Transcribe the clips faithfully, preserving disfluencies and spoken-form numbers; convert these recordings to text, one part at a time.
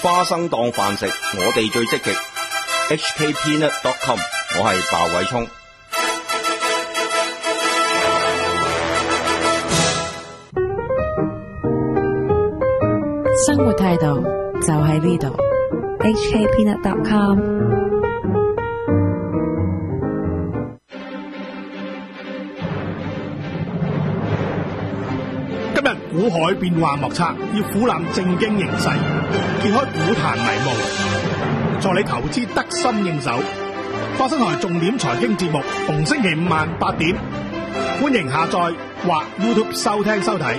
花生當飯食，我哋最積極。H K Peanut dot com， 我係鮑偉聰。 生活態度就喺呢度。H K Peanut dot com。 今日股海變幻莫測，要俯覽正經形勢，揭開股壇迷霧，助你投資得心應手。花生台重點財經節目，逢星期五晚八點，歡迎下載或 YouTube 收聽收睇。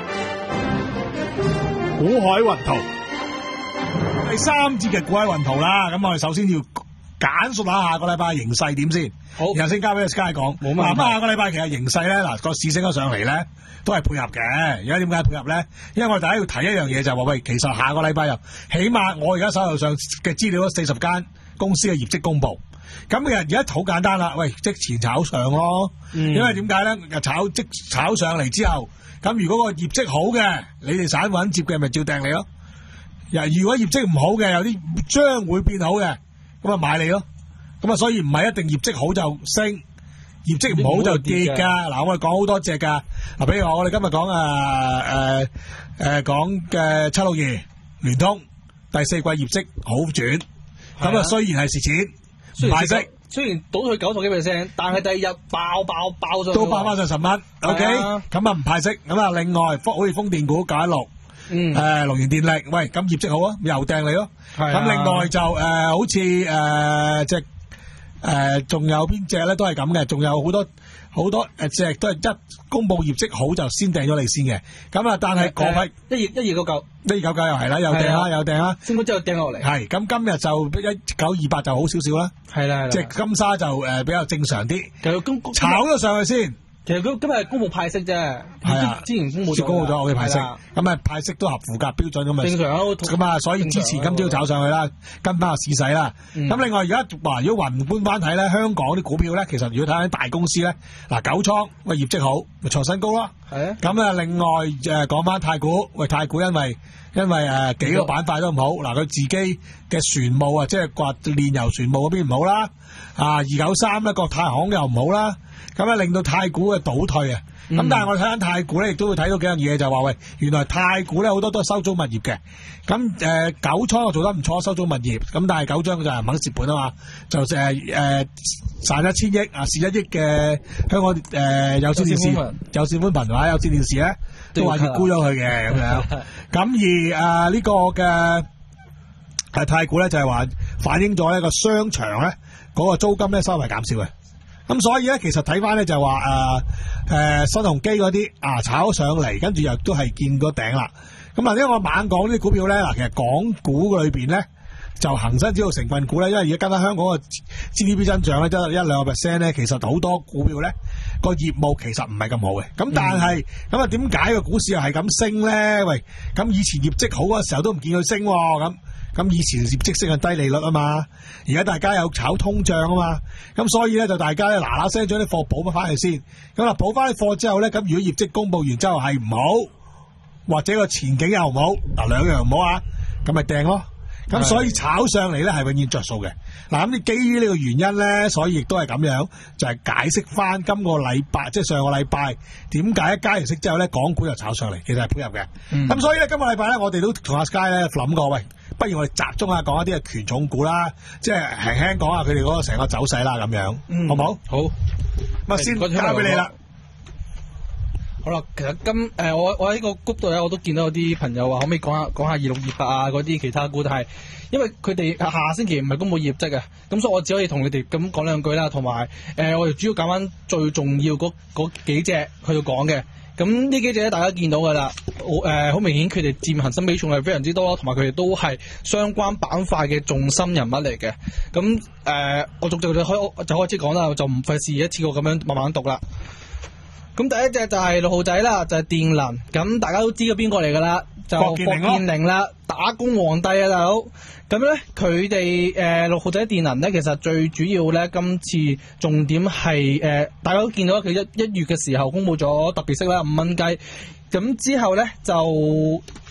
股海雲圖第三節嘅股海雲圖啦，咁我哋首先要簡述下下個禮拜形勢點先，好，然後先交俾 Sky 講。冇問題。咁下個禮拜其實形勢咧，嗱個市升咗上嚟咧，都係配合嘅。而家點解配合咧？因為我哋大家要提一樣嘢就係話，喂，其實下個禮拜又起碼我而家手頭上嘅資料都四十間公司嘅業績公布。咁其實而家好簡單啦，喂，即前炒上咯。嗯、因為點解咧？炒即炒上嚟之後，咁如果個業績好嘅，你哋散戶接嘅咪照掟你咯。如果業績唔好嘅，有啲將會變好嘅，咁啊買你咯。咁啊，所以唔係一定業績好就升，業績唔好就跌噶。嗱，我哋講好多隻噶。嗱，比如我哋今日講啊誒誒講嘅七六二聯通第四季業績好轉，咁啊雖然係蝕錢，唔派息， 雖然倒退九十幾 percent， 但係第二日爆爆爆咗， 都爆翻上十蚊。OK，咁啊唔派息。咁啊，另外好似風電股九一六。嗯，誒，龍源電力，喂，咁業績好啊，又掟你咯。咁、啊、另外就誒、呃，好似誒，即係誒，仲、呃、有邊隻咧都係咁嘅，仲有好多好多誒隻都係一公布業績好就先掟咗你先嘅。咁啊，但係嗰批一二一二九九， 一二九九又係啦，又掟啦，又掟啦， 升咗之後掟落嚟。 係，咁今日就一九二八就好少少啦。係啦，即係金沙就誒、呃、比較正常啲。其實炒咗上去先。 其實佢今日係公布派息啫，係啊，之前公布咗， 公布咗我嘅派息，咁啊派息都合符格標準咁啊，正常咁啊，所以之前今朝炒上去啦，跟翻個市勢啦。咁、嗯、另外而家話如果宏觀翻睇咧，香港啲股票咧，其實如果睇下大公司咧，嗱九倉喂業績好，咪創新高咯。係啊。咁啊，另外誒講翻太古，喂太古因為因為誒、呃、幾個板塊都唔好，嗱佢自己嘅船務啊，即係話煉油船務嗰邊唔好啦，啊二九三咧國泰航又唔好啦。咁啊，令到太古嘅倒退啊！咁、嗯、但係我哋睇緊太古咧，亦都會睇到幾樣嘢，就係話喂，原來太古咧好多都係收租物業嘅。咁誒、呃、九倉又做得唔錯，收租物業。咁但係九張佢就係唔肯蝕本啊嘛，就誒誒賺一千億啊，蝕一億嘅香港誒、呃、有線電視、有線寬頻或者有線電視咧，都話要沽咗佢嘅咁樣。咁而誒呢、呃這個嘅係太古咧，就係、是、話反映咗呢個商場咧嗰、那個租金咧稍微減少嘅。咁所以咧，其實睇翻咧就話誒誒新鴻基嗰啲啊炒上嚟，跟住又都係見個頂啦。咁啊，因為我猛講呢啲股票咧，嗱，其實港股裏邊咧就恒生指數成分股咧，因為而家跟翻香港嘅 G D P 增長咧，得一兩個 percent 咧，其實好多股票咧個業務其實唔係咁好嘅。咁但係咁啊，點解個股市又係咁升咧？喂，咁以前業績好嗰時候都唔見佢升咁。咁以前業績升係低利率啊嘛，而家大家有炒通脹啊嘛，咁所以咧就大家咧嗱嗱聲將啲貨補翻去先，咁啊補翻啲貨之後咧，咁如果業績公佈完之後係唔好，或者個前景又唔好，嗱兩樣唔好啊，咁咪掟咯，咁所以炒上嚟咧係永遠着數嘅。嗱咁你基於呢個原因咧，所以亦都係咁樣，就係、是、解釋翻今個禮拜即係上個禮拜點解一加完息之後咧，港股就炒上嚟，其實係配合嘅。咁、嗯、所以咧今個禮拜咧，我哋都同阿 Sky 咧諗過，喂。不如我哋集中下講一啲嘅權重股啦，即係輕輕講下佢哋嗰個成個走勢啦，咁樣，嗯、好唔好？好，咁啊先交俾你啦。 好啦，其實今誒、呃、我我喺個谷度咧，我都見到有啲朋友話可唔可以講下講下二六二八啊嗰啲其他股，但係因為佢哋下星期唔係公佈業績嘅，咁所以我只可以同你哋咁講兩句啦。同埋誒，我哋主要揀翻最重要嗰嗰幾隻去到講嘅。咁呢幾隻咧，大家見到㗎啦，誒好明顯佢哋佔恒生比重係非常之多，同埋佢哋都係相關板塊嘅重心人物嚟嘅。咁誒、呃，我逐隻就開就開始講啦，就唔費事一次過咁樣慢慢讀啦。咁第一隻就係六號仔啦，就係、是、電能。咁大家都知道邊個嚟㗎啦，就霍建寧啦，打工皇帝啊大佬。咁咧佢哋誒六號仔電能咧，其實最主要咧今次重點係誒、呃，大家都見到佢一一月嘅時候公佈咗特別息啦，五蚊雞。咁之後咧就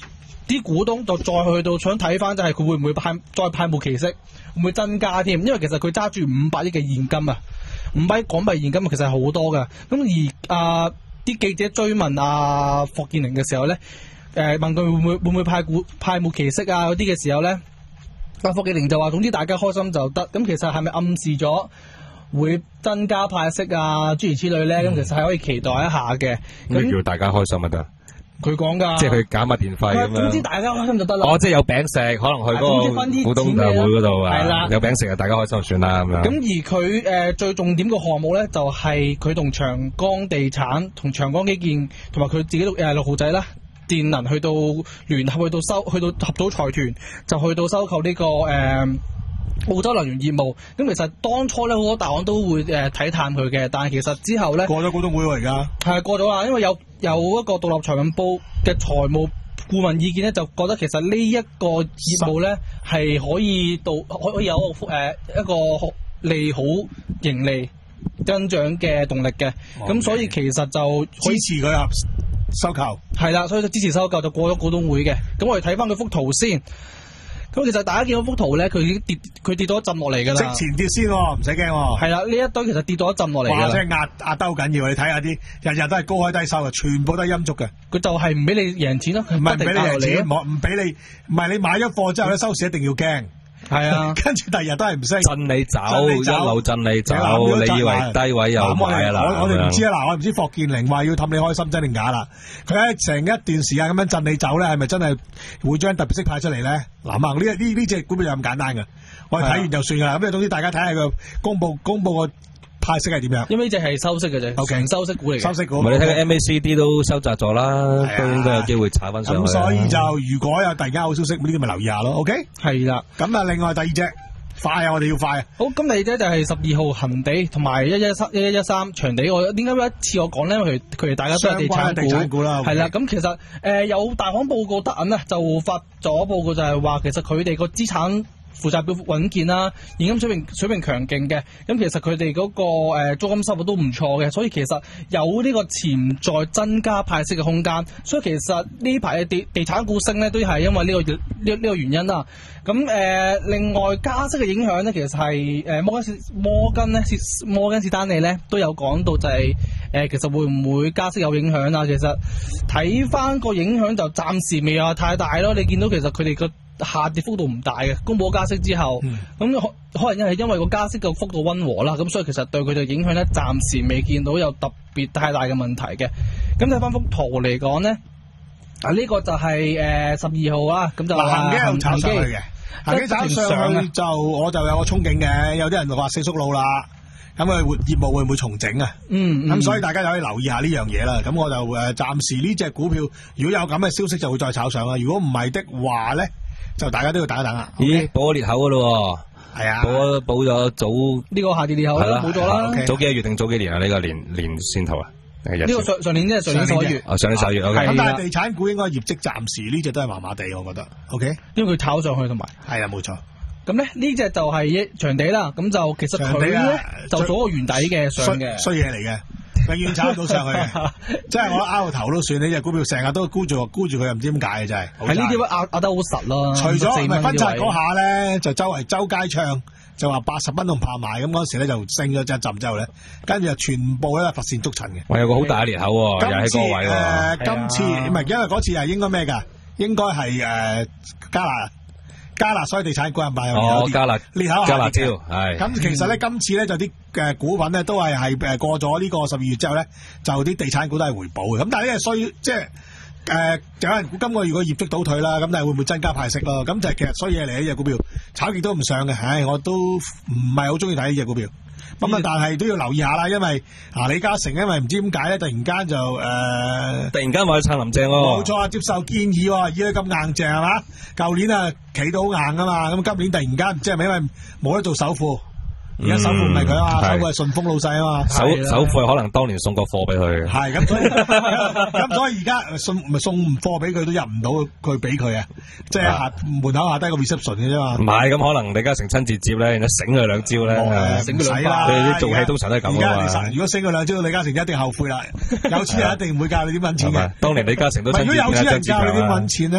啲股東就再去到想睇翻，就係佢會唔會派再派冇期息，會唔會增加添？因為其實佢揸住五百億嘅現金啊，五百億港幣現金其實係好多㗎。咁而啊啲記者追問啊霍建寧嘅時候咧，誒、呃、問佢會唔會會唔會派股派冇期息啊嗰啲嘅時候咧，阿霍建寧就話：總之大家開心就得。咁其實係咪暗示咗會增加派息啊諸如此類咧？咁、嗯、其實係可以期待一下嘅。 咁叫大家開心咪得？ 佢講㗎， 即係佢減下電費咁樣。總之大家開心就得啦。 哦，即係有餅食，可能去嗰個股東大會嗰度啊， 係啦， 有餅食啊，大家開心就算啦咁樣。 咁而佢誒、呃、最重點嘅項目咧，就係佢同長江地產、同長江基建同埋佢自己誒六號仔啦，電能去到聯合去到收去到合組財團，就去到收購呢、這個誒。呃澳洲能源業務，咁其實當初咧好多大行都會誒睇、呃、淡佢嘅，但係其實之後咧過咗股東會喎，而家係過咗啦，因為有有一個獨立財務部嘅財務顧問意見咧，就覺得其實呢一個業務咧係可以到可以有誒、呃、一個利好盈利增長嘅動力嘅，咁、okay. 所以其實就支持佢啊收購係啦，所以就支持收購就過咗股東會嘅。咁我哋睇翻佢幅圖先。咁其實大家見到幅圖咧，佢已經跌，佢跌到一浸落嚟㗎啦。 即前跌先、哦，唔使驚。 係啦，呢一堆其實跌到一浸落嚟㗎啦。 哇！即係壓壓得好緊要，你睇下啲日日都係高開低收嘅，全部都係陰燭嘅。 佢就係唔俾你贏錢咯， 唔係唔俾你贏錢，唔俾你，唔係你買咗貨之後咧收市一定要驚。係啊，跟住第二日都係唔升， 震你走，一路震你走，你以為低位又買啦？ 我我哋唔知啊，嗱，我唔知霍建寧話要氹你開心真定假啦。佢喺成一段時間咁樣震你走咧，係咪真係會將特別息派出嚟咧？嗱啊，呢呢呢隻股票又咁簡單噶，我哋睇完就算噶啦。咁啊，總之大家睇下佢公布公布個派息係點樣？ 因為呢隻係收息嘅啫，全收息股嚟嘅。 收息股， 唔係你睇個 M A C D 都收窄咗啦，都應該有機會炒翻上去。 咁所以就如果有突然間好消息，呢啲咪留意下咯。OK， 係啦。 咁啊，另外第二隻快啊，我哋要快啊。 好，咁第二隻就係十二號恒地同埋一一三一一一三長地。我點解一次我講咧？因為佢哋大家都係地產股， 地產股啦。 係啦，咁其實誒、呃、有大行報告得銀啊，就發咗報告就係話，其實佢哋個資產負債表穩健啦，現金水平水平強勁嘅，咁其實佢哋嗰個誒租金收入都唔錯嘅，所以其實有呢個潛在增加派息嘅空間。所以其實呢排嘅地地產股升咧，都係因為呢、這個呢呢、這個原因啦。咁誒、呃，另外加息嘅影響咧，其實係誒摩根摩根咧，摩根士丹利咧都有講到就係、是、誒、呃，其實會唔會加息有影響啊？其實睇翻個影響就暫時未有太大咯。你見到其實佢哋個下跌幅度唔大嘅，公布加息之後，咁、嗯、可可能因係因為個加息嘅幅度溫和啦，咁所以其實對佢哋影響咧，暫時未見到有特別太大嘅問題嘅。咁睇翻幅圖嚟講咧，啊呢、這個就係誒十二號啦，咁就恒基又炒上去嘅，恒基炒上去就我就有個憧憬嘅，有啲人就話四叔路啦，咁佢活業務會唔會重整啊？嗯，咁、嗯、所以大家就可以留意下呢樣嘢啦。咁我就誒暫時呢隻股票，如果有咁嘅消息就會再炒上啦。如果唔係的話咧，就大家都要等一等啦。 咦，補咗裂口噶咯？係啊，補補咗早呢、這個下跌裂口啦，冇咗啦。 早幾個月定早幾年啊？呢、這個年年線圖啊？呢、 這個上上年即係上年十一月， 哦上年十一月。咁、okay、 但係地產股應該業績暫時呢隻都係麻麻地，我覺得。O、okay? K， 因為佢炒上去同埋係啊，冇錯。 咁咧呢隻就係長地啦。咁就其實佢咧就做個圓底嘅上嘅衰嘢嚟嘅。永遠炒到上去嘅，即係我拗頭都算。呢隻股票成日都沽住沽住佢，又唔知點解嘅真係。 喺呢啲位拗拗得好實咯。 除咗唔係分拆嗰下咧，就周圍周街唱，就話八十蚊都唔怕買。咁嗰時咧就升咗一浸之後咧，跟住就全部咧乏善足陳嘅。 我有個好大嘅裂口喎，又喺嗰個位喎。 呃、今次唔係、啊、因為嗰次係應該咩㗎？應該係誒、呃、加辣。加辣，所以地產股係咪有啲加辣裂口加辣椒係。 咁其實咧、嗯，今次咧就啲誒股份咧都係係誒過咗呢個十二月之後咧，就啲地產股都係回補嘅。咁但係呢係衰，即係誒有人估今個月個業績倒退啦，咁但係會唔會增加派息咯？咁就係其實衰嘢嚟嘅呢隻股票，炒極都唔上嘅。唉，我都唔係好中意睇呢隻股票。咁啊，但係都要留意下啦，因為啊李嘉誠因為唔知點解咧，突然間就誒、呃， 突然間話去撐林鄭喎， 冇錯啊，接受建議喎，而家咁硬淨係嘛？舊年啊企到好硬啊嘛，咁今年突然間唔知係咪因為冇得做首富？而家首富唔係佢啊嘛，首富係順豐老細啊嘛， 首首富係可能當年送過貨俾佢， 係咁所以咁所以而家送咪送貨俾佢都入唔到佢俾佢啊，即係下門口下低個 reception 嘅啫嘛。 唔係咁可能李嘉誠親自接咧，然後醒佢兩招咧， 醒佢兩招。 佢啲做戲通常都係咁啊嘛。 如果醒佢兩招，李嘉誠一定後悔啦。有錢人一定唔會教你點搵錢嘅。 當年李嘉誠都親自。 如果有錢人教你點搵錢咧？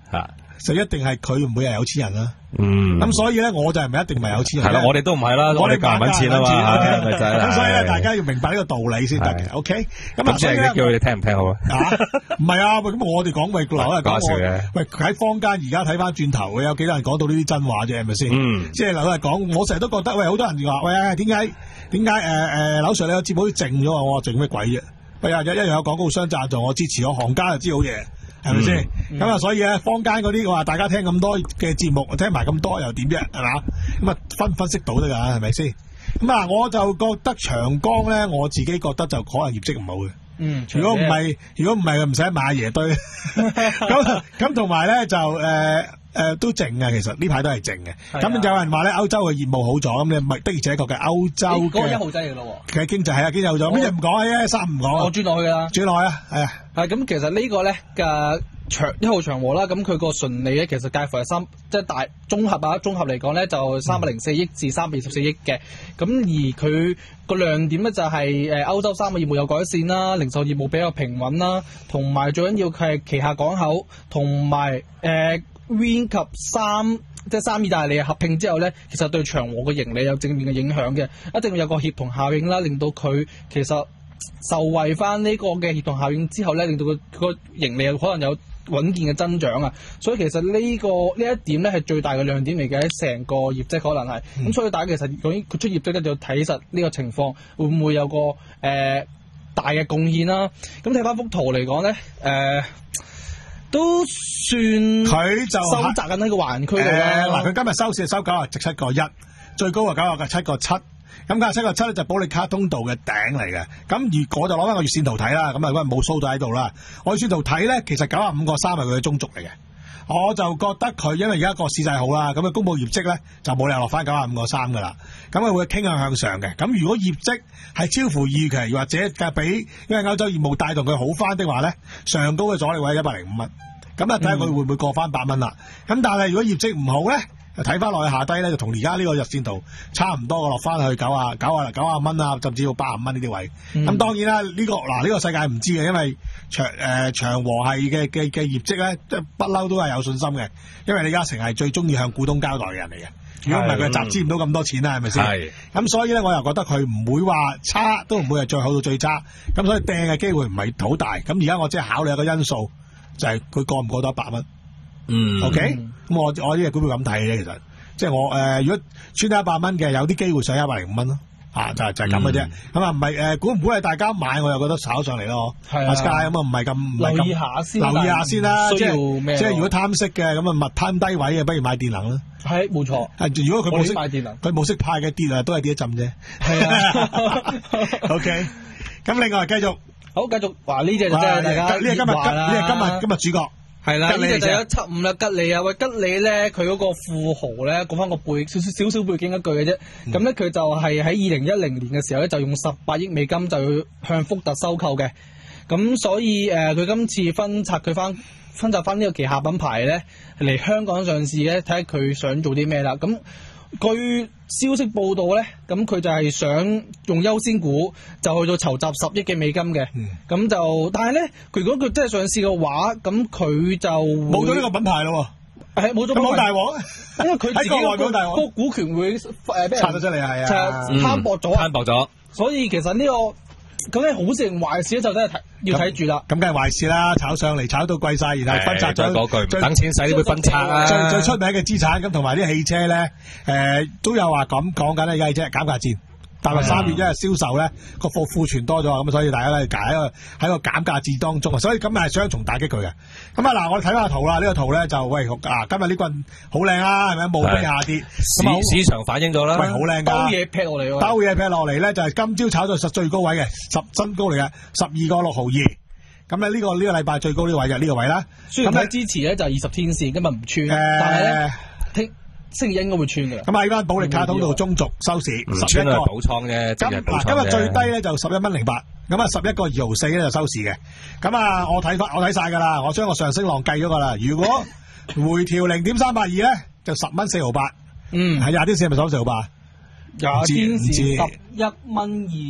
吓。 就一定係佢唔會係有錢人啦。 嗯。 咁所以咧，我就係唔係一定唔係有錢人。 係啦，我哋都唔係啦，我哋夾揾錢啊嘛。 咁所以咧，大家要明白呢個道理先得嘅。O K。咁啊， 所以咧，叫佢哋聽唔聽好啊？ 啊，唔係啊，咁我哋講喂，劉啊講我， 喂喺坊間而家睇翻轉頭，有幾多人講到呢啲真話啫？係咪先？ 嗯。即係劉啊講，我成日都覺得喂，好多人話喂，點解點解誒誒，劉 Sir 你個節目好似靜咗啊？我話靜咩鬼啫？喂，一一樣有廣告商贊助我支持我，行家就知好嘢。係咪先？咁、嗯、啊，所以咧，坊間嗰啲話大家聽咁多嘅節目，聽埋咁多又點啫？係嘛？咁啊，分分析到得噶，係咪先？咁啊，我就覺得長江咧，我自己覺得就可能業績唔好嘅。嗯，如果唔係，如果唔係，唔使買阿爺堆。咁咁同埋咧就誒。呃誒、呃，都靜嘅，其實呢排都係靜嘅。咁、啊、有人話咧，歐洲嘅業務好咗，咁你咪的而且確嘅歐洲嘅。嗰個一號仔嚟嘅咯。其實經濟係啊，經濟好咗。咩嘢唔講啊？一三唔講。我轉落去噶啦。轉落去啊，係啊。 係咁，其實個呢個咧嘅長一號長和啦，咁佢個純利咧，其實介乎係三，即係大綜合啊，綜合嚟講咧就三百零四億至三百二十四億嘅。咁、嗯、而佢個亮點咧就係誒歐洲三個業務有改善啦，零售業務比較平穩啦，同埋最緊要佢係旗下港口同埋誒。Win 及三即係三意大利合併之後咧，其實對長和嘅盈利有正面嘅影響嘅，一定會有個協同效應啦，令到佢其實受惠翻呢個嘅協同效應之後咧，令到佢個盈利可能有穩健嘅增長啊。所以其實呢、這個呢一點咧係最大嘅亮點嚟嘅，喺成個業績可能係咁、嗯，所以大家其實佢出業績咧就要睇實呢個情況會唔會有個誒、呃、大嘅貢獻啦。咁睇翻幅圖嚟講咧，誒、呃。都算佢就收窄緊喺個環區度啦。嗱、呃，佢今日收市收九啊值七個一，最高啊九啊嘅七個七。咁九啊七個七咧就保利卡通道嘅頂嚟嘅。咁如果就攞翻個月線圖睇啦，咁啊因為冇 show 到喺度啦。我月線圖睇咧，其實九啊五個三係佢嘅中軸嚟嘅。我就覺得佢因為而家個市勢好啦，咁佢公布業績咧就冇理由落翻九啊五個三噶啦。咁佢會傾向向上嘅。咁如果業績係超乎預期，或者嘅比因為歐洲業務帶動佢好翻的話咧，上高嘅阻力位係一百零五蚊。咁啊睇下佢會唔會過翻百蚊啦。咁但係如果業績唔好咧，睇翻落去下低咧，就同而家呢個日線圖差唔多嘅，落翻去九啊九啊九啊蚊啊，甚至到八十蚊呢啲位。咁、嗯、當然啦，呢、呢個嗱呢、呢個世界唔知嘅，因為長誒、呃、長和系嘅嘅嘅業績咧，即係不嬲都係有信心嘅，因為李嘉誠係最中意向股東交代嘅人嚟嘅。如果唔係佢集資唔到咁多錢啦，係咪先？係。咁所以咧，我又覺得佢唔會話差，都唔會係最好到最差。咁所以掟嘅機會唔係好大。咁而家我即係考慮一個因素，就係、是、佢過唔過到一百蚊。嗯。OK。咁我我呢隻股票咁睇嘅，其實即係我誒、呃，如果穿到一百蚊嘅，有啲機會上一百零五蚊咯。啊，就係就係咁嘅啫。咁啊，唔係誒，估唔估係大家買，我又覺得炒上嚟咯。係啊。Sky 咁啊，唔係咁唔係咁。留意下先。留意下先啦。即係即係如果貪息嘅，咁啊，密貪低位嘅，不如買電能啦。係，冇錯。係，如果佢冇息買電能，佢冇息派嘅跌啊，都係跌一陣啫。係啊。OK。咁另外繼續，好繼續話呢隻就真係大家呢隻今日呢隻今日今日主角。係啦，呢隻就一七五啦，吉利啊，喂，吉利咧，佢嗰個富豪咧，講翻個背少少少少背景一句嘅啫。咁咧佢就係喺二零一零年嘅時候咧，就用十八億美金就要向福特收購嘅。咁所以誒，佢、呃、今次分拆佢翻分拆翻呢個旗下品牌咧嚟香港上市咧，睇下佢想做啲咩啦。咁據消息報道咧，咁佢就係想用優先股就去到籌集十億嘅美金嘅，咁、嗯、就但係咧，佢如果佢真係上市嘅話，咁佢就冇咗呢個品牌咯，係冇咗品牌，咁好大鑊，因為佢自己個個股股權會誒拆咗出嚟，係啊，攤薄咗，攤薄咗，所以其實呢、這個。咁咧好事定壞事咧，就真係睇要睇住啦。咁梗係壞事啦，炒上嚟炒到貴晒，然後分拆咗嗰句，等錢使都會分拆啊。最最出名嘅資產咁，同埋啲汽車咧，誒、呃、都有話咁講緊咧，而家汽車減價戰。但係三月一日銷售咧個貨庫存多咗，咁所以大家咧喺個喺個減價戰當中，所以咁係雙重打擊佢嘅。咁啊嗱，我哋睇下圖啦，呢、這個圖咧就喂啊，今日呢棍好靚啊，係咪墓碑下跌？市市場反映咗啦，喂，好靚噶，兜嘢劈落嚟，兜嘢劈落嚟咧就係今朝炒到實最高位嘅十新高嚟嘅十二個六毫二。咁咧呢個呢、這個禮拜最高呢位就呢個位啦。雖然睇支持咧就二十天線，今日唔穿，呃、但係咧聽。星期一應該會穿嘅。咁喺翻保利卡通道中軸收市，十一個補倉啫。今嗱今日最低咧就十一蚊零八，咁啊十一個二毫四咧就收市嘅。咁啊我睇翻我睇晒噶啦，我將個上升浪計咗噶啦。如果回調零點三八二咧，就十蚊四毫八。嗯，係廿天線係咪收四毫八？廿天線十一蚊二。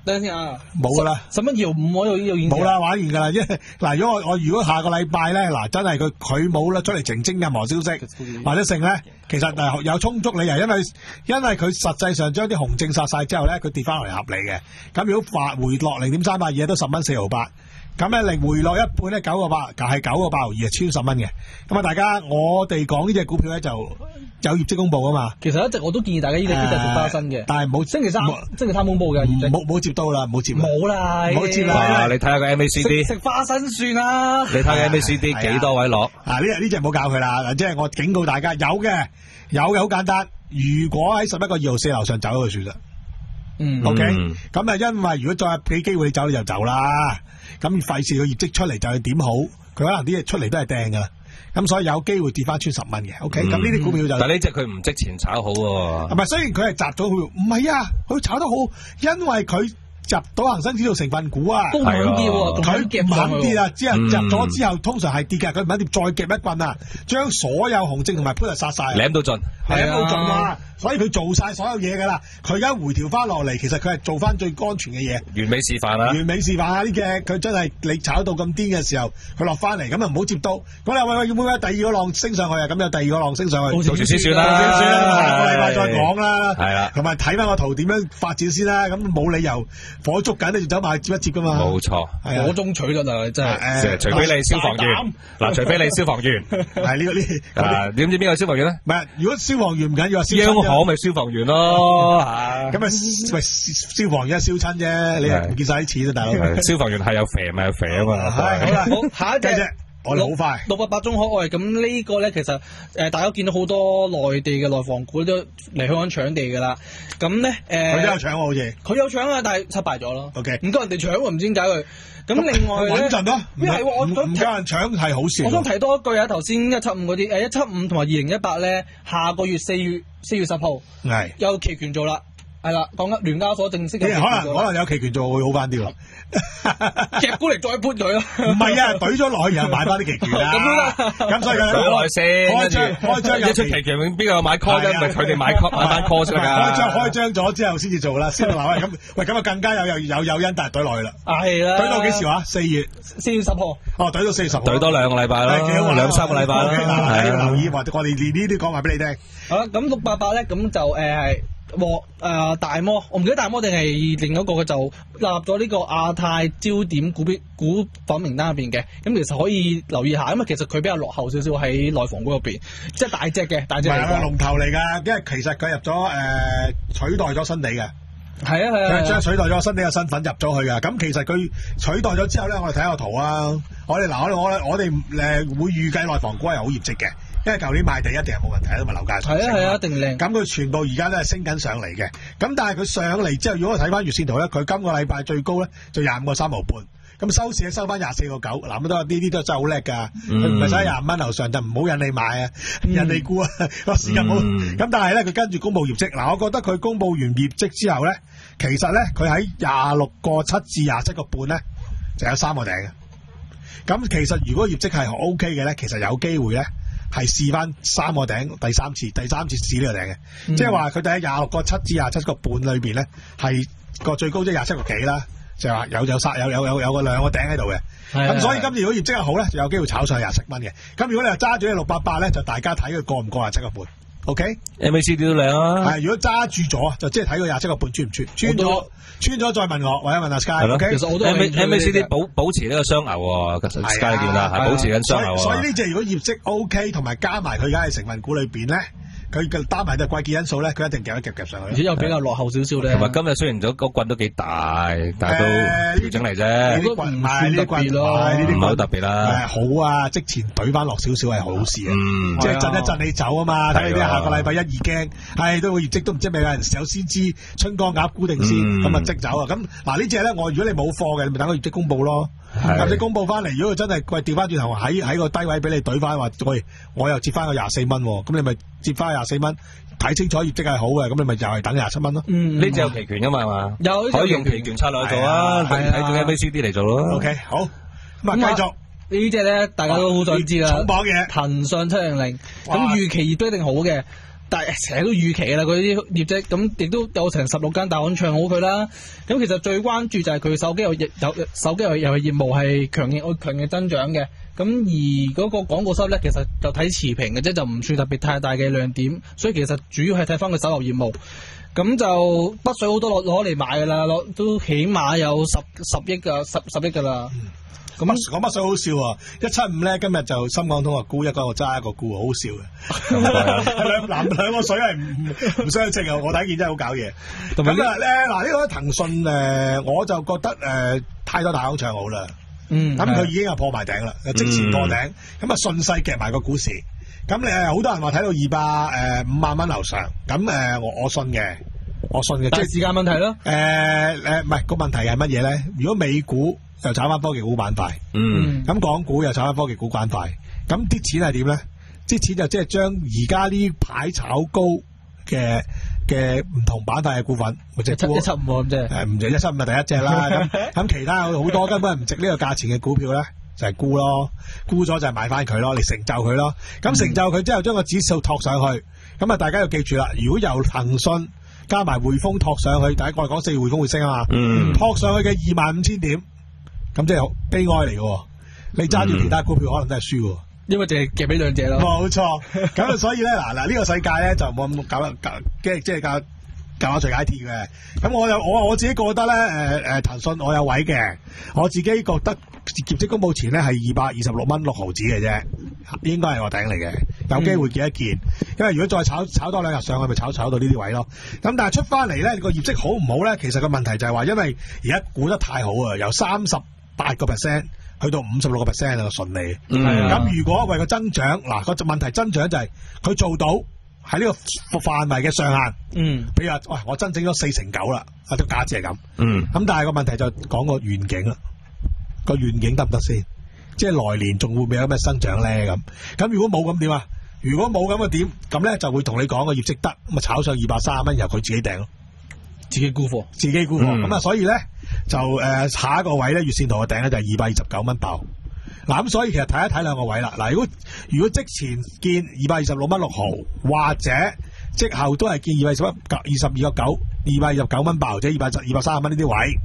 等陣先啊， 冇噶啦， 十蚊搖五我又又冇啦，玩完㗎啦。因為嗱，如果我我如果下個禮拜咧，嗱真係佢佢冇啦出嚟澄清任何消息或者成咧，其實誒有充足理由，因為因為佢實際上將啲紅證殺晒之後咧，佢跌翻落嚟合理嘅。咁如果發回落零點三八二都十蚊四毫八。咁咧，零回落一半咧，九個八，就係九個八毫二，穿十蚊嘅。咁啊，大家我哋講呢隻股票咧，就有業績公佈啊嘛。 其實一直我都建議大家呢隻呢隻食花生嘅，但係冇星期三星期三公佈嘅業績， 冇冇接到啦，冇接。 冇啦， 冇接啦。 哇！你睇下個 M A C D， 食花生算啦。 你睇下 M A C D 幾多位攞？ 啊！呢呢隻唔好教佢啦，即係我警告大家，有嘅有嘅好簡單。如果喺十一個二毫四樓上走就算啦。 嗯 ，OK，咁啊，因為如果再俾機會你走，你就走啦。咁費事個業績出嚟就係點好，佢可能啲嘢出嚟都係掟噶啦。咁所以有機會跌翻穿十蚊嘅。OK，咁呢啲股票就但呢隻佢唔值錢炒好喎。 係咪？雖然佢係集咗佢，唔係啊，佢炒得好，因為佢入到恒生指數成分股啊， 都唔肯跌喎， 佢唔肯跌啊，之後入咗之後， 嗯、 通常係跌嘅，佢唔肯跌，再夾一棍啊，將所有紅證同埋 put 殺晒， 舐到盡， 舐到盡啊！所以佢做晒所有嘢噶啦，佢而家回調翻落嚟，其實佢係做翻最安全嘅嘢。 完美示範啦！ 完美示範啊！呢隻佢真係你炒到咁癲嘅時候，佢落翻嚟，咁啊唔好接到。咁你話喂喂，要唔要第二個浪升上去啊？咁有第二個浪升上去， 到時先算啦， 先算啦，下個禮拜再講啦。 係啦， 同埋睇翻個圖點樣發展先啦。咁冇理由火燭緊，你就走埋接一接噶嘛。 冇錯， 火中取栗啊！真係， 除非你消防員，嗱，除非你消防員， 係呢個呢。 啊，點知邊個消防員咧？ 唔係，如果消防員唔緊要， 央行咪消防員咯，吓咁啊，喂，消防員燒親啫，你又唔見晒啲錢啊，大佬。 消防員係有肥咪有肥啊嘛。 係好啦， 好下一隻， 我哋好快六八八中可愛，咁呢個咧其實誒，大家見到好多內地嘅內房股都嚟香港搶地噶啦，咁咧誒， 佢都有搶喎，好似佢有搶啊，但係失敗咗咯。 OK， 唔夠人哋搶喎，唔知點解佢。咁另外咧， 穩陣咯， 因為我唔夠人搶係好事。 我想提多一句啊，頭先一七五嗰啲誒一七五同埋二零一八咧，下個月四月四月十號係有期權做啦。係啦，講緊聯交所正式嘅， 可能可能有期權做會好翻啲喎。 夾股嚟再搬佢咯， 唔係啊，懟咗落去然後買翻啲期權啊。咁所以佢懟落去先， 開張開張一出期權，邊個有買 call 啫？咪佢哋買 call 買翻 call 先㗎。 開張開張咗之後先至做啦，先話喂咁喂咁啊更加有有有有因，但係懟落去啦。 係啦， 懟到幾時話？四月四月十號。 哦，懟到四月十號。 懟多兩個禮拜啦，兩三個禮拜啦。 係啊，留意或者我哋連呢啲講埋俾你聽。 好啦，咁六八八咧，咁就誒係。獲誒大摩，我唔記得大摩定係另一個嘅就納入咗呢個亞太焦點股票股份名單入邊嘅，咁其實可以留意下，因為其實佢比較落後少少喺內房股入邊，即係大隻嘅大隻嚟嘅龍頭嚟㗎，因為其實佢入咗誒、呃、取代咗新地嘅， 係啊係啊， 將取代咗新地嘅身份入咗去㗎。咁其實佢取代咗之後咧，我哋睇下個圖啊，我哋嗱我我我哋誒會預計內房股係好業績嘅。因為舊年賣地一定係冇問題啊嘛，樓價上升。 係啊係啊，一定靚。 咁佢全部而家都係升緊上嚟嘅。咁但係佢上嚟之後，如果我睇翻月線圖咧，佢今個禮拜最高咧就廿五個三毫半。咁收市咧收翻廿四個九。嗱咁都呢啲都真係好叻㗎。佢唔係使廿五蚊樓上就唔好引你買啊，嗯、人哋估啊個市咁好。咁、嗯、但係咧佢跟住公佈業績。嗱，我覺得佢公佈完業績之後咧，其實咧佢喺廿六個七至廿七個半咧就有三個頂嘅。咁其實如果業績係 O K 嘅咧，其實有機會咧。係試翻三個頂，第三次，第三次試呢個頂嘅，嗯、即係話佢哋喺廿六個七至廿七個半裏邊咧，係個最高即係廿七個幾啦，就係話有有殺有有有有個兩個頂喺度嘅。咁的所以今次如果業績係好咧，就有機會炒上廿七蚊嘅。咁如果你話揸住呢六八八咧，就大家睇佢過唔過廿七個半。OK，M A C D 都靚啊。 係如果揸住咗，就即係睇佢廿七個半穿唔穿，穿咗穿咗再問我，或者問阿 Sky。O K， 其實我都 M A C D 保保持呢個雙牛喎 ，Sky 點啦，係保持緊雙牛。 所以呢隻如果業績 O K，同埋加埋佢而家係成分股裏邊咧。佢嘅單埋就貴件因素咧，佢一定夾一夾夾上去。 而且又比較落後少少咧。 同埋今日雖然咗個棍都幾大，但係都調整嚟啫。 呢啲棍唔係呢啲棍咯，呢啲唔係好特別啦。 好啊，即前懟翻落少少係好事啊。即係震一震你走啊嘛。睇你啲下個禮拜一二驚，係都個業績都唔知咪有人有先知春江鴨沽定先，咁啊即走啊。咁嗱呢隻咧，我如果你冇貨嘅，你咪等個業績公佈咯。或者公佈翻嚟，如果佢真係喂調翻轉頭喺喺個低位俾你懟翻，話喂我又接翻個廿四蚊，咁你咪接翻廿四蚊，睇清楚業績係好嘅，咁你咪又係等廿七蚊咯。 呢隻有期權噶嘛係嘛？ 有可以用期權策略去做啊，睇住 M A C D 嚟做咯。 OK 好，咁啊繼續呢隻咧，大家都好想知啦。 重磅嘢， 騰訊七零零，咁預期業都一定好嘅。 但係成日都預期啦，佢啲業績咁亦都有成十六間大行唱好佢啦。咁其實最關注就係佢手機有有手機遊遊戲業務係強勁強勁增長嘅。咁而嗰個廣告收入咧，其實就睇持平嘅啫，就唔算特別太大嘅亮點。所以其實主要係睇翻佢手遊業務。咁就北水好多攞攞嚟買㗎啦，攞都起碼有十十億㗎，十十億㗎啦。 咁講北水好笑啊！一七五咧，今日就深港通話沽一個，我揸一個沽，好笑嘅。兩兩兩個水係唔唔相稱啊！我睇見真係好搞嘢。咁啊咧嗱，呢個騰訊誒，我就覺得誒太多大行唱好啦。嗯。咁佢已經係破埋頂啦，即前破頂，咁啊順勢夾埋個股市。咁誒好多人話睇到二百誒五萬蚊樓上，咁誒我我信嘅，我信嘅。即係時間問題咯。 誒誒唔係個問題係乜嘢咧？如果美股又炒翻科技股板塊，嗯，咁港股又炒翻科技股板塊，咁啲錢係點咧？啲錢就即係將而家呢排炒高嘅嘅唔同板塊嘅股份，或者一七五咁啫， 誒唔就一七五係第一隻啦。咁咁其他好多根本唔值呢個價錢嘅股票咧，就係沽咯，沽咗就係買翻佢咯，你成就佢咯。咁成就佢之後將個指數托上去，咁啊大家要記住啦，如果由騰訊加埋匯豐托上去，第一個係講四匯豐會升啊嘛，嗯，托上去嘅二萬五千點。咁即係悲哀嚟嘅，你揸住其他股票可能都係輸嘅， 因為淨係夾俾兩隻咯。冇錯，咁啊所以咧嗱嗱呢個世界咧就冇咁搞搞即係即係教教下隨街貼嘅。咁我有我我自己覺得咧誒誒騰訊我有位嘅，我自己覺得業績公佈前咧係二百二十六蚊六毫子嘅啫，應該係個頂嚟嘅，有機會見一見。嗯、因為如果再炒炒多兩日上去，咪炒炒到呢啲位咯。咁但係出翻嚟咧個業績好唔好咧？其實個問題就係話，因為而家估得太好啊，由三十八個 percent 去到五十六個 percent 啊，順利。咁、嗯、如果為個增長，嗱、個問題增長就係佢做到喺呢個範圍嘅上限。嗯，譬如話，喂，我增整咗四成九啦，啊，個價值係咁。嗯，咁但係個問題就講個願景啦，個願景得唔得先？即係來年仲會唔會有咩增長咧？咁咁如果冇咁點啊？如果冇咁嘅點，咁咧就會同你講個業績得，咁啊炒上二百三十蚊，由佢自己訂咯。 自己沽貨， 自己沽貨，咁啊、嗯，所以咧就誒、呃、下一個位咧月線圖嘅頂咧就係二百二十九蚊爆。嗱咁，所以其實睇一睇兩個位啦。嗱，如果如果即前見二百二十六蚊六毫，或者即後都係見二百二十一二十二個九，二百二十九蚊爆，或者二百二百三十蚊呢啲位，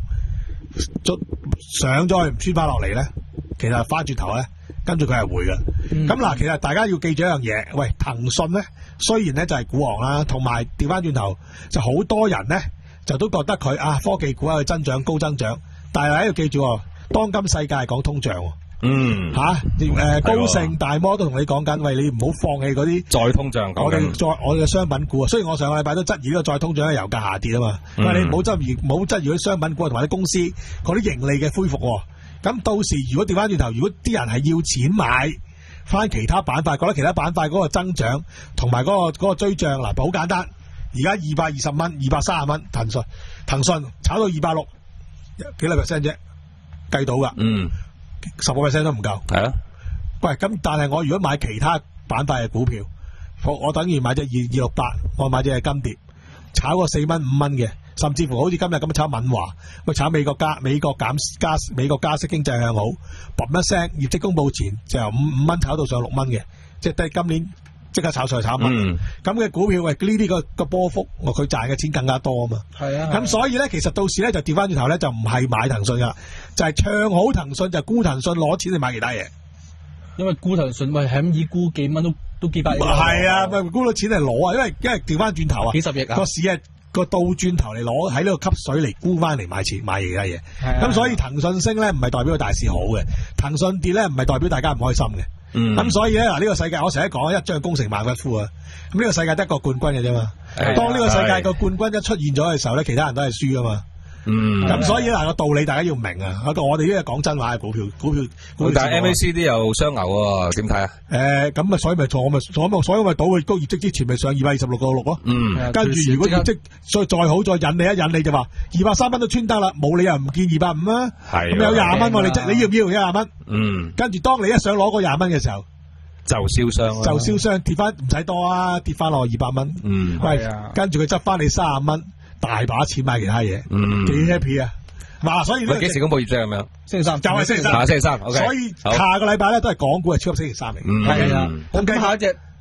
上咗去唔穿翻落嚟咧，其實翻轉頭咧，跟住佢係會嘅。咁嗱、嗯，其實大家要記住一樣嘢，喂，騰訊咧雖然咧就係股王啦，同埋調翻轉頭就好多人咧。就都覺得佢啊科技股啊增長高增長，但係喺度記住，當今世界係講通脹，嗯吓誒、啊呃、高盛大摩都同你講緊，喂，你唔好放棄嗰啲再通脹， 我哋再我哋嘅商品股啊。雖然我上個禮拜都質疑呢個再通脹，油價下跌啊嘛，但係、嗯、你唔好質疑，唔好質疑嗰啲商品股同埋啲公司嗰啲盈利嘅恢復。咁到時如果調翻轉頭，如果啲人係要錢買翻其他板塊，覺得其他板塊嗰個增長同埋嗰個、嗰個追漲，嗱，好簡單。而家二百二十蚊，二百三十蚊，騰訊騰訊炒到二百六，幾多 percent 啫？計到噶，嗯，十個 percent 都唔夠。係啊，喂，咁但係我如果買其他板塊嘅股票，我我等於買隻二二六八，我買隻係金蝶，炒個四蚊五蚊嘅，甚至乎好似今日咁樣炒敏華，喂，炒美國加美國減加美國加息經濟向好，嘣一聲業績公佈前就由五五蚊炒到上六蚊嘅，即係今年。即刻炒上去炒埋，咁嘅、嗯、股票喂呢啲個個波幅，我佢賺嘅錢更加多啊嘛。係啊，咁所以咧，其實到時咧就調翻轉頭咧，就唔係買騰訊噶，就係、是、唱好騰訊，就沽騰訊攞錢嚟買其他嘢。 因為沽騰訊喂係咁以沽幾蚊都都幾百億。 係啊，咪沽到錢嚟攞啊！因為因為調翻轉頭啊， 幾十億啊， 個市係個倒轉頭嚟攞喺呢個吸水嚟沽翻嚟買錢買其他嘢。咁、啊、所以騰訊升咧唔係代表個大市好嘅，騰訊跌咧唔係代表大家唔開心嘅。嗯，咁所以咧嗱，呢個世界我成日講一將功成萬骨枯啊！咁呢個世界得一個冠軍嘅啫嘛。當呢個世界個冠軍一出現咗嘅時候咧，其他人都係輸噶嘛。嗯，咁所以嗱個道理大家要明啊。我哋呢個講真話嘅股票，股票，股票但係 M A C D 又雙牛喎，點睇啊？ 誒，咁啊，所以咪錯，我咪所以所以咪倒佢高業績之前咪上二百二十六個六咯。嗯，跟住如果業績再再好，再引你一引你就話二百三蚊都穿得啦，冇理由唔見二百五啊。係，咁有廿蚊喎，你你要唔要一廿蚊？嗯，跟住當你一想攞嗰廿蚊嘅時候， 就燒傷啦， 就燒傷跌翻唔使多啊，跌翻落二百蚊。嗯，喂，跟住佢執翻你三十蚊。大把錢買其他嘢，嗯，幾 happy 啊！嗱，所以呢， 幾時公布業績咁樣？ 星期三就係星期三， 下星期三。OK， 所以下個禮拜咧都係港股係超級星期三嚟。 係啊，咁下一隻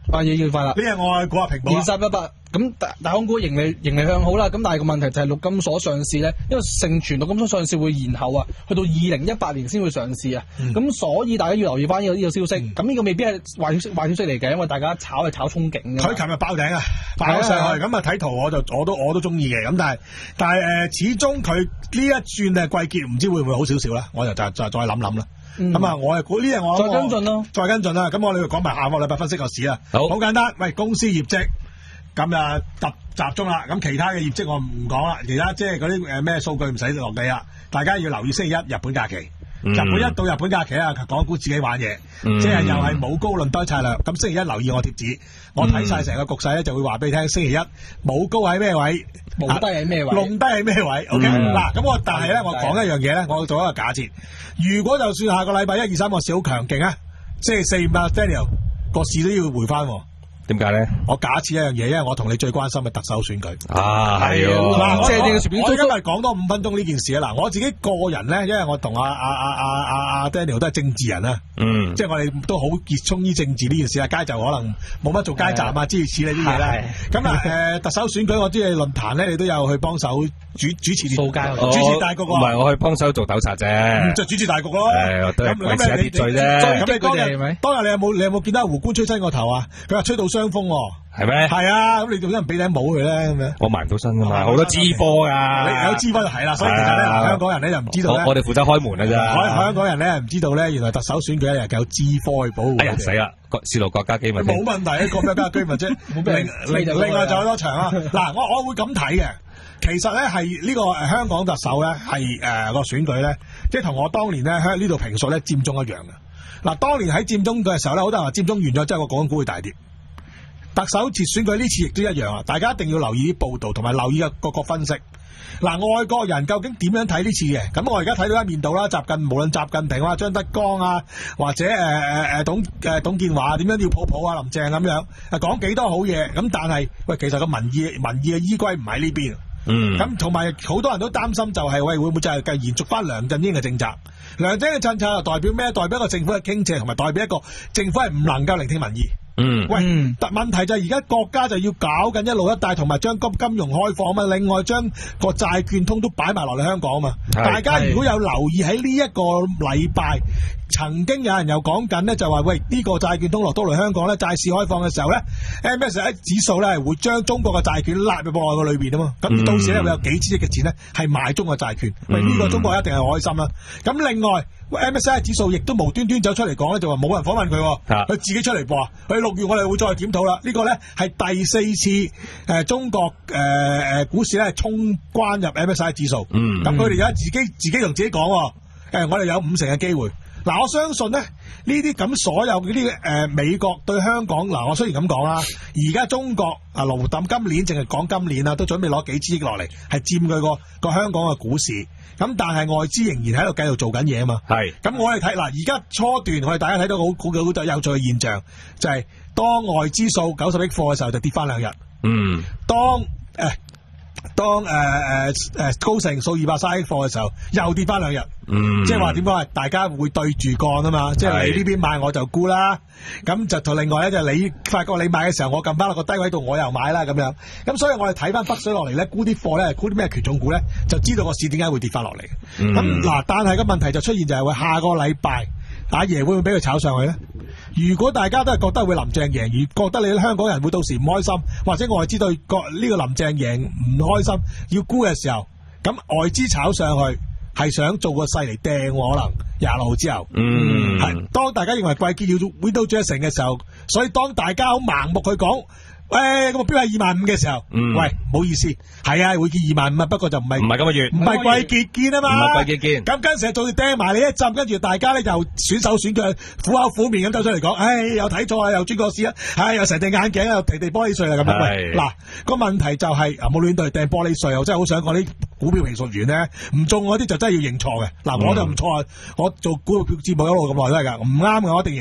啊要要快啦， 呢日我估下平保二三一八。咁大大康股盈利盈利向好啦，咁但係個問題就係陸金所上市咧，因為盛傳陸金所上市會延後啊，去到二零一八年先會上市啊，咁、嗯、所以大家要留意翻呢個呢個消息。咁呢、嗯、個未必係壞消息壞消息嚟嘅，因為大家炒係炒憧憬嘅。佢琴日爆頂啊，爆咗上去，咁啊睇圖我就我都我都中意嘅，咁但係但係誒、呃、始終佢呢一轉嘅季結唔知會唔會好少少啦，我就就就再諗諗啦。咁啊、嗯，我係估呢日我再跟進咯， 再跟進啦。咁我哋講埋下個禮拜分析個市啊， 好好簡單。喂，公司業績。咁啊，集集中啦。咁其他嘅業績我唔講啦，其他即係嗰啲誒咩數據唔使落地啦。大家要留意星期一日本假期，嗯、日本一到日本假期啊，港股自己玩嘢，嗯、即係又係冇高論低策略。咁星期一留意我貼紙，我睇晒成個局勢咧，就會話俾你聽。星期一冇高喺咩位， 冇低喺咩位， 弄低喺咩位。OK 嗱，咁我但係咧，我講一樣嘢咧，我做一個假設。如果就算下個禮拜一二三個市好強勁啊，即係四五啊 Daniel 個市都要回翻。 點解咧？ 我假設一樣嘢，因為我同你最關心嘅特首選舉啊，係嗱，即係呢個隨便。我今日講多五分鐘呢件事啊！嗱，我自己個人咧，因為我同阿阿阿阿阿阿 Daniel 都係政治人啊，嗯，即係我哋都好熱衷於政治呢件事啊。街就可能冇乜做街站啊，諸如此類啲嘢啦。咁啊，誒，特首選舉我知你論壇咧，你都有去幫手主主持啲，主持大局喎。 唔係，我去幫手做糾察啫， 就主持大局咯。 誒，都係維持一秩序啫。 咁你當日當日你有冇你有冇見到胡官吹親個頭啊？佢話吹到傷風喎。 係咩？ 係啊，咁你仲有人俾頂帽佢咧咁樣？ 我埋唔到身噶嘛，好多支波噶。 你有支波就係啦，所以其實咧，香港人咧就唔知道咧。 我哋負責開門噶咋。 香港人咧唔知道咧，原來特首選舉咧有支科去保護。 哎呀，死啦！泄露國家機密。 冇問題，國家機密啫。另另外仲有多場啊！嗱，我我會咁睇嘅。其實咧係呢個誒香港特首咧係誒個選舉咧，即係同我當年咧喺呢度評述咧佔中一樣嘅。嗱，當年喺佔中嘅時候咧，好多人話佔中完咗之後個港股會大跌。特首次選舉呢次亦都一樣啊！大家一定要留意啲報道，同埋留意嘅各個分析。嗱，外國人究竟點樣睇呢次嘅？咁我而家睇到一面倒啦，習近無論習近平啊、張德江啊，或者誒誒誒董誒董建華點樣要抱抱啊林鄭咁樣，啊講幾多好嘢，咁但係喂，其實個民意民意嘅依歸唔喺呢邊。嗯，咁同埋好多人都擔心就係、是、喂會唔會就係繼延續翻梁振英嘅政策？梁振英嘅政策又代表咩？代表一個政府嘅傾斜，同埋代表一個政府係唔能夠聆聽民意。嗯，喂，但問題就係而家國家就要搞緊一路一帶，同埋將金金融開放啊嘛，另外將個債券通都擺埋落嚟香港啊嘛。是大家如果有留意喺呢一個禮拜，曾經有人又講緊咧，就話喂呢、這個債券通落到嚟香港咧，債市開放嘅時候咧 ，M S C I 指數咧會將中國嘅債券納入過去個裏邊啊嘛。咁到時咧會有幾千億嘅錢咧係買中國債券，喂呢、這個中國一定係開心啦。咁另外 M S C I 指數亦都無端端走出嚟講咧，就話冇人訪問佢，佢自己出嚟播。佢六月我哋會再檢討啦。呢、這個咧係第四次誒、呃、中國誒誒、呃、股市咧衝關入 M S C I 指數。嗯，咁佢哋而家自己自己同自己講，誒、呃、我哋有五成嘅機會。嗱，我相信咧呢啲咁所有呢啲誒美國對香港，嗱我雖然咁講啦，而家中國啊盧淡今年淨係講今年啊，都準備攞幾千億落嚟，係佔佢個個香港嘅股市。咁但係外資仍然喺度繼續做緊嘢啊嘛。係。咁我哋睇嗱，而家初段我哋大家睇到好好好有趣嘅現象，就係、是、當外資數九十億貨嘅時候就跌翻兩日。嗯。當誒。呃當誒誒誒高盛數二百三億貨嘅時候，又跌翻兩日，嗯，即係話點講啊？大家會對住幹啊嘛，即係你呢邊買我就沽啦，咁就同另外咧就你發覺你買嘅時候，我撳翻落個低位度，我又買啦咁樣，咁所以我哋睇翻北水落嚟咧，沽啲貨咧，沽啲咩權重股咧，就知道個市點解會跌翻落嚟。咁嗱、嗯，但係個問題就出現就係話下個禮拜阿爺會唔會俾佢炒上去咧？如果大家都係覺得會林鄭贏，而覺得你香港人會到時唔開心，或者外資對個呢個林鄭贏唔開心，要沽嘅時候，咁外資炒上去係想做個勢嚟掟，可能廿六號之後，嗯，係當大家認為季結要 Window Dressing 嘅時候，所以當大家好盲目去講。喂，咁目標係二萬五嘅時候，嗯、喂，唔好意思，係啊，會見二萬五啊，不過就唔係唔係今個月，唔係季結見啊嘛，唔係季結見，咁跟住仲要掟埋你一陣，跟住大家咧又選手選腳，苦口苦面咁走出嚟講，唉、哎，又睇錯啊，又轉過市啊，唉、哎，又成對眼鏡又地地玻璃碎啊咁樣，喂，嗱個問題就係、是、啊冇亂對掟玻璃碎，我真係好想講啲股票評述員咧，唔中嗰啲就真係要認錯嘅，嗱我就唔錯啊，我做股票節目一路咁耐都係噶，唔啱嘅我一定認嘅。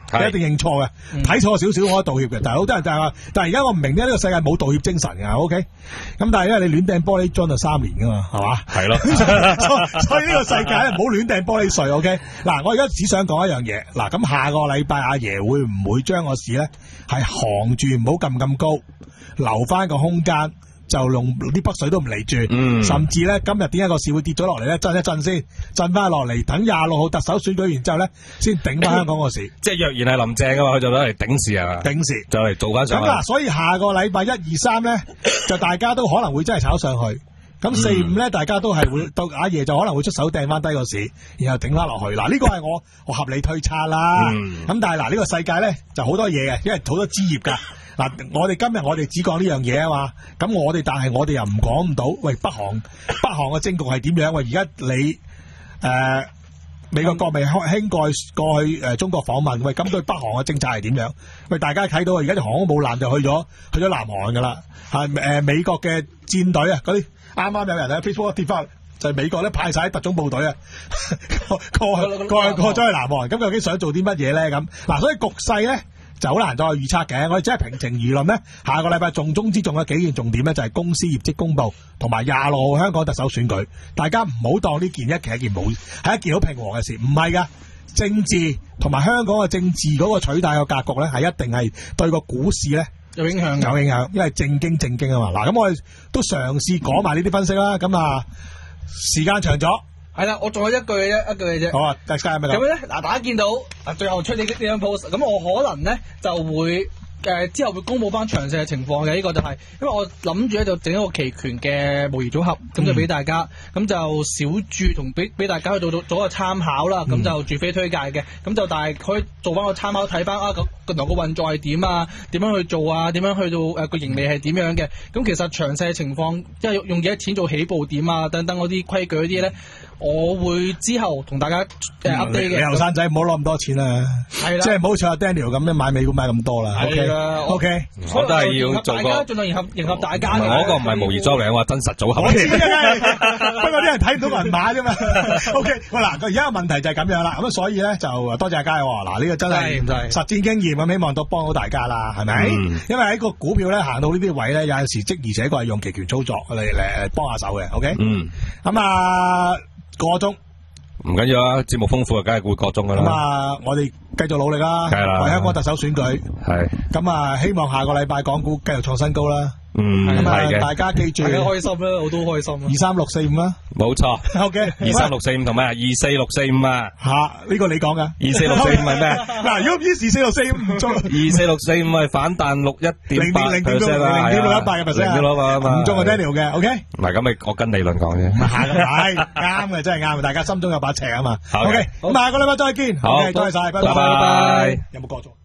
你一定認錯嘅，睇錯少少我可以道歉嘅。但係好多人就係話，但係而家我唔明呢個世界冇道歉精神㗎 ，OK？ 咁但係因為你亂掟玻璃樽就三年㗎嘛，係嘛？係咯，所以呢個世界咧唔好亂掟玻璃碎 ，OK？ 嗱，我而家只想講一樣嘢，嗱，咁下個禮拜阿爺會唔會將個市咧係行住，唔好撳咁高，留翻個空間？就用啲北水都唔嚟住，嗯、甚至咧今日點解個市會跌咗落嚟咧？震一震先，震翻落嚟，等廿六號特首選舉完之後咧，先頂翻香港個市。即係若然係林鄭嘅話，佢就攞嚟頂市啊！頂市就嚟做翻上。咁嗱，所以下個禮拜一二三咧，就大家都可能會真係炒上去。咁四五咧，大家都係會到阿爺就可能會出手掟翻低個市，然後頂翻落去。嗱，呢個係我我合理推測啦。咁、嗯、但係嗱，呢個世界咧就好多嘢嘅，因為好多枝葉㗎。嗱，我哋今日我哋只講呢樣嘢啊嘛，咁我哋但係我哋又唔講唔到，喂，北韓北韓嘅政局係點樣？喂，而家你誒、呃、美國國務卿過去過去誒、呃、中國訪問，喂，咁對北韓嘅政策係點樣？喂，大家睇到而家條航空母艦就去咗去咗南韓噶啦，係誒、呃、美國嘅戰隊啊，嗰啲啱啱有人喺 Facebook 貼翻，就係、是、美國咧派晒特種部隊啊，過過過過咗去南韓，咁究竟想做啲乜嘢咧？咁嗱，所以局勢咧。就好難再預測嘅，我哋只係平情輿論咧。下個禮拜重中之重嘅幾件重點咧，就係公司業績公佈同埋廿六號香港特首選舉。大家唔好當呢件一其一件冇，係一件好平和嘅事，唔係噶。政治同埋香港嘅政治嗰個取態嘅格局咧，係一定係對個股市咧有影響，有影響，因為正經正經啊嘛。嗱，咁我哋都嘗試講埋呢啲分析啦。咁啊，時間長咗。係啦，我仲有一句嘅啫，一句嘅啫。好啊，大家係咪咁？咁咧，嗱，大家見到啊，最後出呢呢張 post，咁我可能咧就會誒、呃、之後會公佈翻詳細嘅情況嘅。呢、這個就係、是、因為我諗住咧就整一個期權嘅模擬組合，咁、嗯、就俾大家，咁就小注同俾俾大家去做做做一個參考啦。咁、嗯、就住非推介嘅，咁就但係可以做翻個參考，睇翻啊個個個運作係點啊，點樣去做啊，點樣去到誒個、呃、盈利係點樣嘅。咁其實詳細嘅情況，即係用幾多錢做起步點啊，等等嗰啲規矩嗰啲咧。我會之後同大家誒 update 嘅。你後生仔唔好攞咁多錢啦，係啦，即係唔好似阿 Daniel 咁樣買美股買咁多啦。係啦，OK，我都係要做個盡量迎合迎合大家。我嗰個唔係模擬裝嘅，我話真實組合。我知嘅，不過啲人睇唔到個人碼啫嘛。OK，喂嗱，而家個問題就係咁樣啦。咁所以咧就多謝阿佳喎。嗱，呢個真係實戰經驗，咁希望都幫到大家啦，係咪？因為喺個股票咧行到呢啲位咧，有陣時即而且確係用期權操作嚟嚟幫下手嘅。OK，嗯，咁啊。個鐘唔緊要啊，節目豐富啊，梗係會個鐘噶啦。咁啊，我哋繼續努力啦，係啦，為香港特首選舉係。咁啊，希望下個禮拜港股繼續創新高啦。嗯，咁啊，大家記住，大家開心啦，我都開心。二三六四五啦，冇錯。O K，二三六四五同咩啊？二四六四五啊。吓，呢個你講噶？二四六四五係咩？嗱，如果唔知二四六四五唔中，二四六四五係反彈六一點八 percent 啦，零點六一八嘅 percent，零點六一八唔中係 Daniel 嘅。O K，唔係咁咪我跟理論講啫。唔係，係啱嘅，真係啱。大家心中有把尺啊嘛。O K，咁下個禮拜再見。好，多謝晒，拜拜。有冇過咗？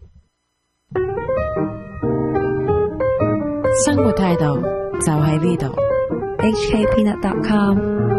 生活態度就喺呢度 ，H K Peanut dot com。